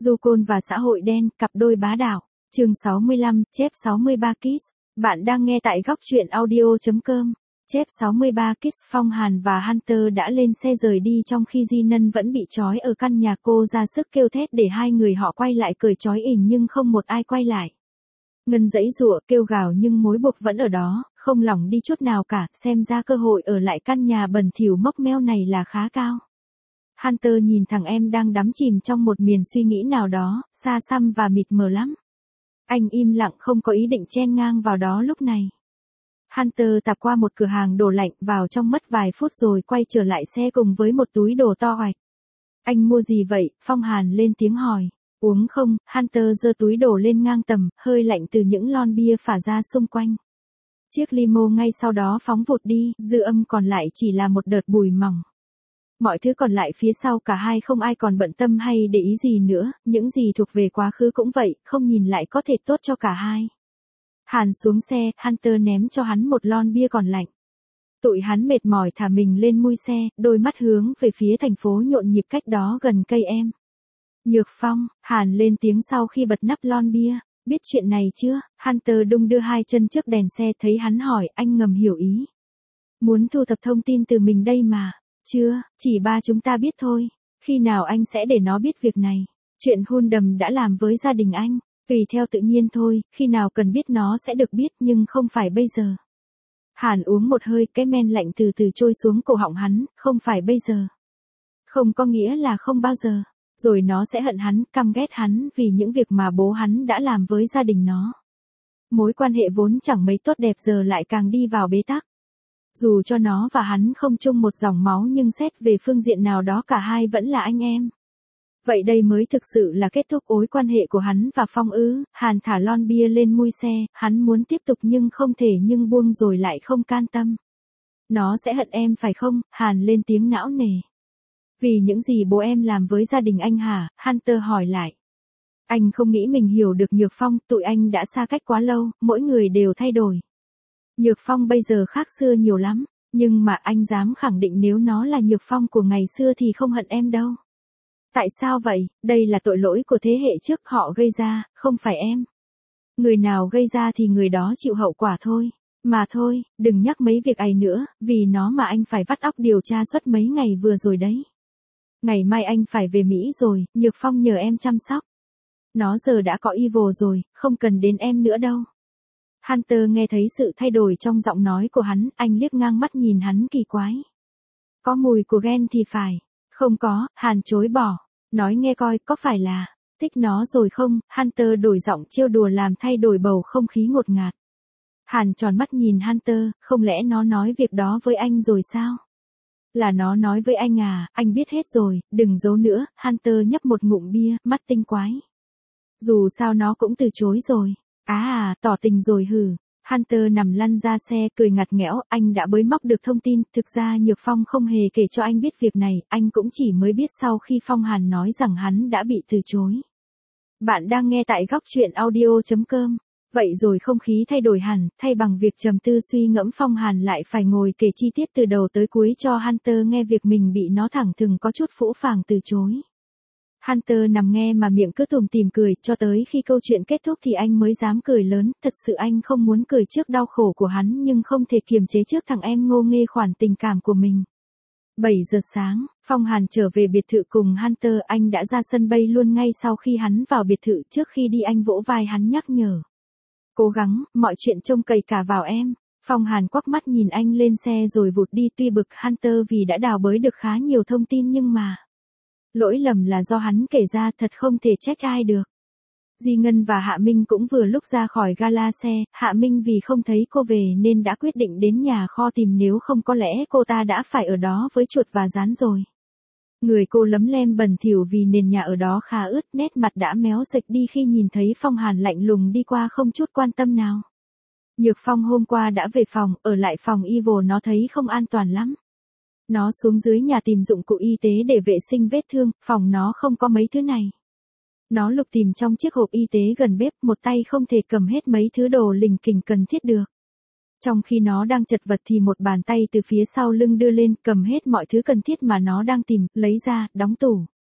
Du Côn và xã hội đen, cặp đôi bá đạo. Chương 65, chép 63 Kids. Bạn đang nghe tại góc truyện audio.com. Chép 63 Kids. Phong Hàn và Hunter đã lên xe rời đi trong khi Di Nân vẫn bị trói ở căn nhà. Cô ra sức kêu thét để hai người họ quay lại cởi trói ỉn nhưng không một ai quay lại. Ngân giãy giụa kêu gào nhưng mối buộc vẫn ở đó, không lỏng đi chút nào cả. Xem ra cơ hội ở lại căn nhà bẩn thỉu mốc meo này là khá cao. Hunter nhìn thằng em đang đắm chìm trong một miền suy nghĩ nào đó, xa xăm và mịt mờ lắm. Anh im lặng không có ý định chen ngang vào đó lúc này. Hunter tạt qua một cửa hàng đồ lạnh vào trong mất vài phút rồi quay trở lại xe cùng với một túi đồ to hoạch. Anh mua gì vậy? Phong Hàn lên tiếng hỏi. Uống không? Hunter giơ túi đồ lên ngang tầm, hơi lạnh từ những lon bia phả ra xung quanh. Chiếc limo ngay sau đó phóng vụt đi, dư âm còn lại chỉ là một đợt bụi mỏng. Mọi thứ còn lại phía sau cả hai không ai còn bận tâm hay để ý gì nữa, những gì thuộc về quá khứ cũng vậy, không nhìn lại có thể tốt cho cả hai. Hàn xuống xe, Hunter ném cho hắn một lon bia còn lạnh. Tụi hắn mệt mỏi thả mình lên mui xe, đôi mắt hướng về phía thành phố nhộn nhịp cách đó gần cây em. Nhược Phong, Hàn lên tiếng sau khi bật nắp lon bia. Biết chuyện này chưa? Hunter đung đưa hai chân trước đèn xe, thấy hắn hỏi, anh ngầm hiểu ý. Muốn thu thập thông tin từ mình đây mà. Chưa, chỉ ba chúng ta biết thôi. Khi nào anh sẽ để nó biết việc này? Chuyện hôn đầm đã làm với gia đình anh. Tùy theo tự nhiên thôi, khi nào cần biết nó sẽ được biết nhưng không phải bây giờ. Hàn uống một hơi, cái men lạnh từ từ trôi xuống cổ họng hắn, không phải bây giờ. Không có nghĩa là không bao giờ. Rồi nó sẽ hận hắn, căm ghét hắn vì những việc mà bố hắn đã làm với gia đình nó. Mối quan hệ vốn chẳng mấy tốt đẹp giờ lại càng đi vào bế tắc. Dù cho nó và hắn không chung một dòng máu nhưng xét về phương diện nào đó cả hai vẫn là anh em. Vậy đây mới thực sự là kết thúc mối quan hệ của hắn và Phong ư? Hàn thả lon bia lên mui xe, hắn muốn tiếp tục nhưng không thể nhưng buông rồi lại không can tâm. Nó sẽ hận em phải không? Hàn lên tiếng não nề. Vì những gì bố em làm với gia đình anh hả? Hunter hỏi lại. Anh không nghĩ mình hiểu được Nhược Phong, tụi anh đã xa cách quá lâu, mỗi người đều thay đổi. Nhược Phong bây giờ khác xưa nhiều lắm, nhưng mà anh dám khẳng định nếu nó là Nhược Phong của ngày xưa thì không hận em đâu. Tại sao vậy? Đây là tội lỗi của thế hệ trước họ gây ra, không phải em. Người nào gây ra thì người đó chịu hậu quả thôi. Mà thôi, đừng nhắc mấy việc ấy nữa, vì nó mà anh phải vắt óc điều tra suốt mấy ngày vừa rồi đấy. Ngày mai anh phải về Mỹ rồi, Nhược Phong nhờ em chăm sóc. Nó giờ đã có Evil rồi, không cần đến em nữa đâu. Hunter nghe thấy sự thay đổi trong giọng nói của hắn, anh liếc ngang mắt nhìn hắn kỳ quái. Có mùi của ghen thì phải. Không có, Hàn chối bỏ. Nói nghe coi, có phải là thích nó rồi không? Hunter đổi giọng trêu đùa làm thay đổi bầu không khí ngột ngạt. Hàn tròn mắt nhìn Hunter, không lẽ nó nói việc đó với anh rồi sao? Là nó nói với anh à? Anh biết hết rồi, đừng giấu nữa. Hunter nhấp một ngụm bia, mắt tinh quái. Dù sao nó cũng từ chối rồi. Tỏ tình rồi hử. Hunter nằm lăn ra xe, cười ngặt nghẽo, anh đã bới móc được thông tin, thực ra Nhược Phong không hề kể cho anh biết việc này, anh cũng chỉ mới biết sau khi Phong Hàn nói rằng hắn đã bị từ chối. Bạn đang nghe tại góc truyện audio.com. Vậy rồi không khí thay đổi hẳn, thay bằng việc trầm tư suy ngẫm Phong Hàn lại phải ngồi kể chi tiết từ đầu tới cuối cho Hunter nghe việc mình bị nó thẳng thừng có chút phũ phàng từ chối. Hunter nằm nghe mà miệng cứ tủm tỉm cười, cho tới khi câu chuyện kết thúc thì anh mới dám cười lớn, thật sự anh không muốn cười trước đau khổ của hắn nhưng không thể kiềm chế trước thằng em ngô nghê khoản tình cảm của mình. 7 giờ sáng, Phong Hàn trở về biệt thự cùng Hunter, anh đã ra sân bay luôn ngay sau khi hắn vào biệt thự. Trước khi đi anh vỗ vai hắn nhắc nhở. Cố gắng, mọi chuyện trông cậy cả vào em. Phong Hàn quắc mắt nhìn anh lên xe rồi vụt đi, tuy bực Hunter vì đã đào bới được khá nhiều thông tin nhưng mà lỗi lầm là do hắn kể ra, thật không thể trách ai được. Di Ngân và Hạ Minh cũng vừa lúc ra khỏi gala xe, Hạ Minh vì không thấy cô về nên đã quyết định đến nhà kho tìm, nếu không có lẽ cô ta đã phải ở đó với chuột và rán rồi. Người cô lấm lem bẩn thỉu vì nền nhà ở đó khá ướt, nét mặt đã méo sệch đi khi nhìn thấy Phong Hàn lạnh lùng đi qua không chút quan tâm nào. Nhược Phong hôm qua đã về phòng, ở lại phòng Evil nó thấy không an toàn lắm. Nó xuống dưới nhà tìm dụng cụ y tế để vệ sinh vết thương, phòng nó không có mấy thứ này. Nó lục tìm trong chiếc hộp y tế gần bếp, một tay không thể cầm hết mấy thứ đồ lình kình cần thiết được. Trong khi nó đang chật vật thì một bàn tay từ phía sau lưng đưa lên, cầm hết mọi thứ cần thiết mà nó đang tìm, lấy ra, đóng tủ.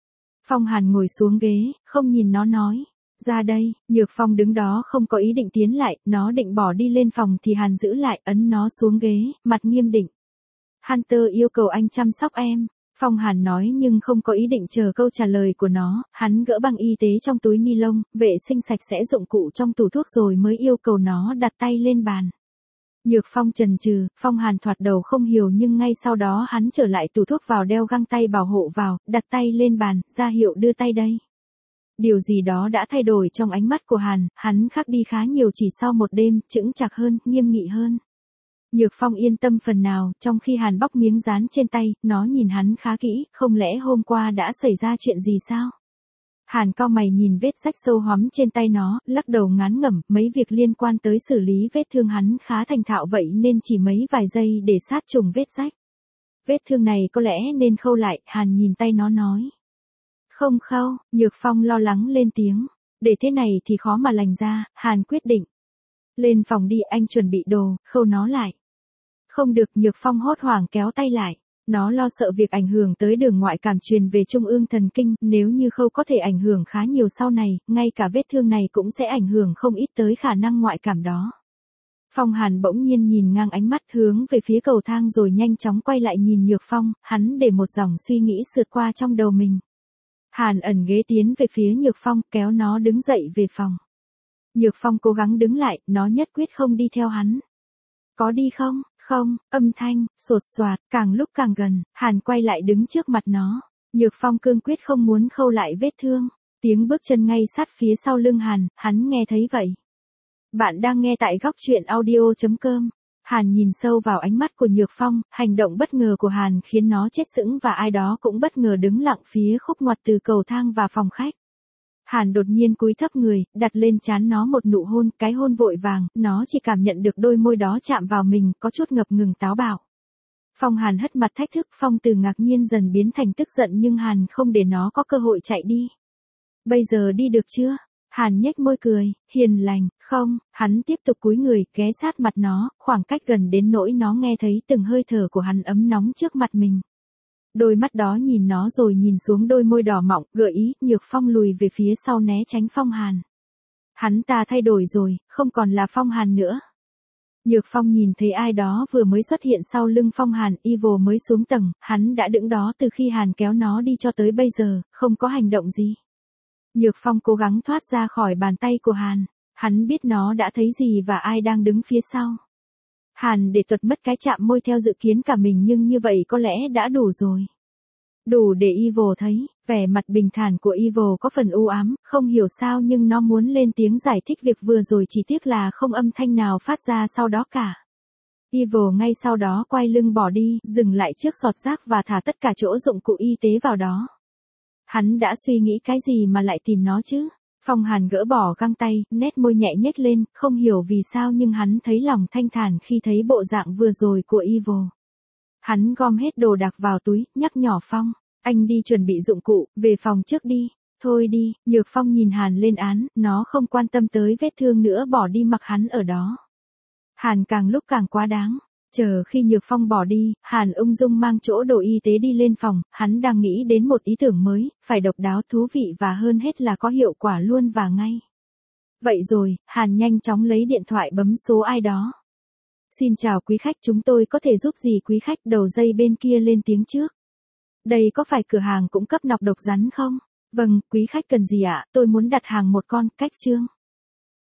Phong Hàn ngồi xuống ghế, không nhìn nó nói. Ra đây, Nhược Phong đứng đó không có ý định tiến lại, nó định bỏ đi lên phòng thì Hàn giữ lại, ấn nó xuống ghế, mặt nghiêm định. Hunter yêu cầu anh chăm sóc em. Phong Hàn nói nhưng không có ý định chờ câu trả lời của nó, hắn gỡ băng y tế trong túi ni lông, vệ sinh sạch sẽ dụng cụ trong tủ thuốc rồi mới yêu cầu nó đặt tay lên bàn. Nhược Phong chần chừ, Phong Hàn thoạt đầu không hiểu nhưng ngay sau đó hắn trở lại tủ thuốc vào đeo găng tay bảo hộ vào, đặt tay lên bàn, ra hiệu đưa tay đây. Điều gì đó đã thay đổi trong ánh mắt của Hàn, hắn khác đi khá nhiều chỉ sau một đêm, chững chạc hơn, nghiêm nghị hơn. Nhược Phong yên tâm phần nào, trong khi Hàn bóc miếng dán trên tay, nó nhìn hắn khá kỹ, không lẽ hôm qua đã xảy ra chuyện gì sao? Hàn cau mày nhìn vết rách sâu hoắm trên tay nó, lắc đầu ngán ngẩm, mấy việc liên quan tới xử lý vết thương hắn khá thành thạo vậy nên chỉ mấy vài giây để sát trùng vết rách. Vết thương này có lẽ nên khâu lại, Hàn nhìn tay nó nói. Không khâu, Nhược Phong lo lắng lên tiếng. Để thế này thì khó mà lành ra, Hàn quyết định. Lên phòng đi, anh chuẩn bị đồ, khâu nó lại. Không được, Nhược Phong hốt hoảng kéo tay lại. Nó lo sợ việc ảnh hưởng tới đường ngoại cảm truyền về trung ương thần kinh, nếu như khâu có thể ảnh hưởng khá nhiều sau này, ngay cả vết thương này cũng sẽ ảnh hưởng không ít tới khả năng ngoại cảm đó. Phong Hàn bỗng nhiên nhìn ngang ánh mắt hướng về phía cầu thang rồi nhanh chóng quay lại nhìn Nhược Phong, hắn để một dòng suy nghĩ sượt qua trong đầu mình. Hàn ẩn ghế tiến về phía Nhược Phong, kéo nó đứng dậy về phòng. Nhược Phong cố gắng đứng lại, nó nhất quyết không đi theo hắn. Có đi không? Không, âm thanh, sột soạt, càng lúc càng gần, Hàn quay lại đứng trước mặt nó. Nhược Phong cương quyết không muốn khâu lại vết thương. Tiếng bước chân ngay sát phía sau lưng Hàn, hắn nghe thấy vậy. Bạn đang nghe tại góc truyện audio.com. Hàn nhìn sâu vào ánh mắt của Nhược Phong, hành động bất ngờ của Hàn khiến nó chết sững và ai đó cũng bất ngờ đứng lặng phía khúc ngoặt từ cầu thang và phòng khách. Hàn đột nhiên cúi thấp người, đặt lên trán nó một nụ hôn, cái hôn vội vàng, nó chỉ cảm nhận được đôi môi đó chạm vào mình, có chút ngập ngừng táo bạo. Phong Hàn hất mặt thách thức, Phong từ ngạc nhiên dần biến thành tức giận nhưng Hàn không để nó có cơ hội chạy đi. Bây giờ đi được chưa? Hàn nhếch môi cười, hiền lành, không, hắn tiếp tục cúi người, ghé sát mặt nó, khoảng cách gần đến nỗi nó nghe thấy từng hơi thở của hắn ấm nóng trước mặt mình. Đôi mắt đó nhìn nó rồi nhìn xuống đôi môi đỏ mọng, gợi ý, Nhược Phong lùi về phía sau né tránh Phong Hàn. Hắn ta thay đổi rồi, không còn là Phong Hàn nữa. Nhược Phong nhìn thấy ai đó vừa mới xuất hiện sau lưng Phong Hàn, Evil mới xuống tầng, hắn đã đứng đó từ khi Hàn kéo nó đi cho tới bây giờ, không có hành động gì. Nhược Phong cố gắng thoát ra khỏi bàn tay của Hàn, hắn biết nó đã thấy gì và ai đang đứng phía sau. Hàn để tuột mất cái chạm môi theo dự kiến cả mình nhưng như vậy có lẽ đã đủ rồi. Đủ để Evil thấy, vẻ mặt bình thản của Evil có phần u ám, không hiểu sao nhưng nó muốn lên tiếng giải thích việc vừa rồi chỉ tiếc là không âm thanh nào phát ra sau đó cả. Evil ngay sau đó quay lưng bỏ đi, dừng lại trước giọt rác và thả tất cả chỗ dụng cụ y tế vào đó. Hắn đã suy nghĩ cái gì mà lại tìm nó chứ? Phong Hàn gỡ bỏ găng tay, nét môi nhẹ nhếch lên, không hiểu vì sao nhưng hắn thấy lòng thanh thản khi thấy bộ dạng vừa rồi của Evil. Hắn gom hết đồ đạc vào túi, nhắc nhỏ Phong, anh đi chuẩn bị dụng cụ, về phòng trước đi. Thôi đi, Nhược Phong nhìn Hàn lên án, nó không quan tâm tới vết thương nữa bỏ đi mặc hắn ở đó. Hàn càng lúc càng quá đáng. Chờ khi Nhược Phong bỏ đi, Hàn ung dung mang chỗ đồ y tế đi lên phòng, hắn đang nghĩ đến một ý tưởng mới, phải độc đáo thú vị và hơn hết là có hiệu quả luôn và ngay. Vậy rồi, Hàn nhanh chóng lấy điện thoại bấm số ai đó. Xin chào quý khách, chúng tôi có thể giúp gì quý khách? Đầu dây bên kia lên tiếng trước. Đây có phải cửa hàng cung cấp nọc độc rắn không? Vâng, quý khách cần gì ạ? Tôi muốn đặt hàng một con, cách chương.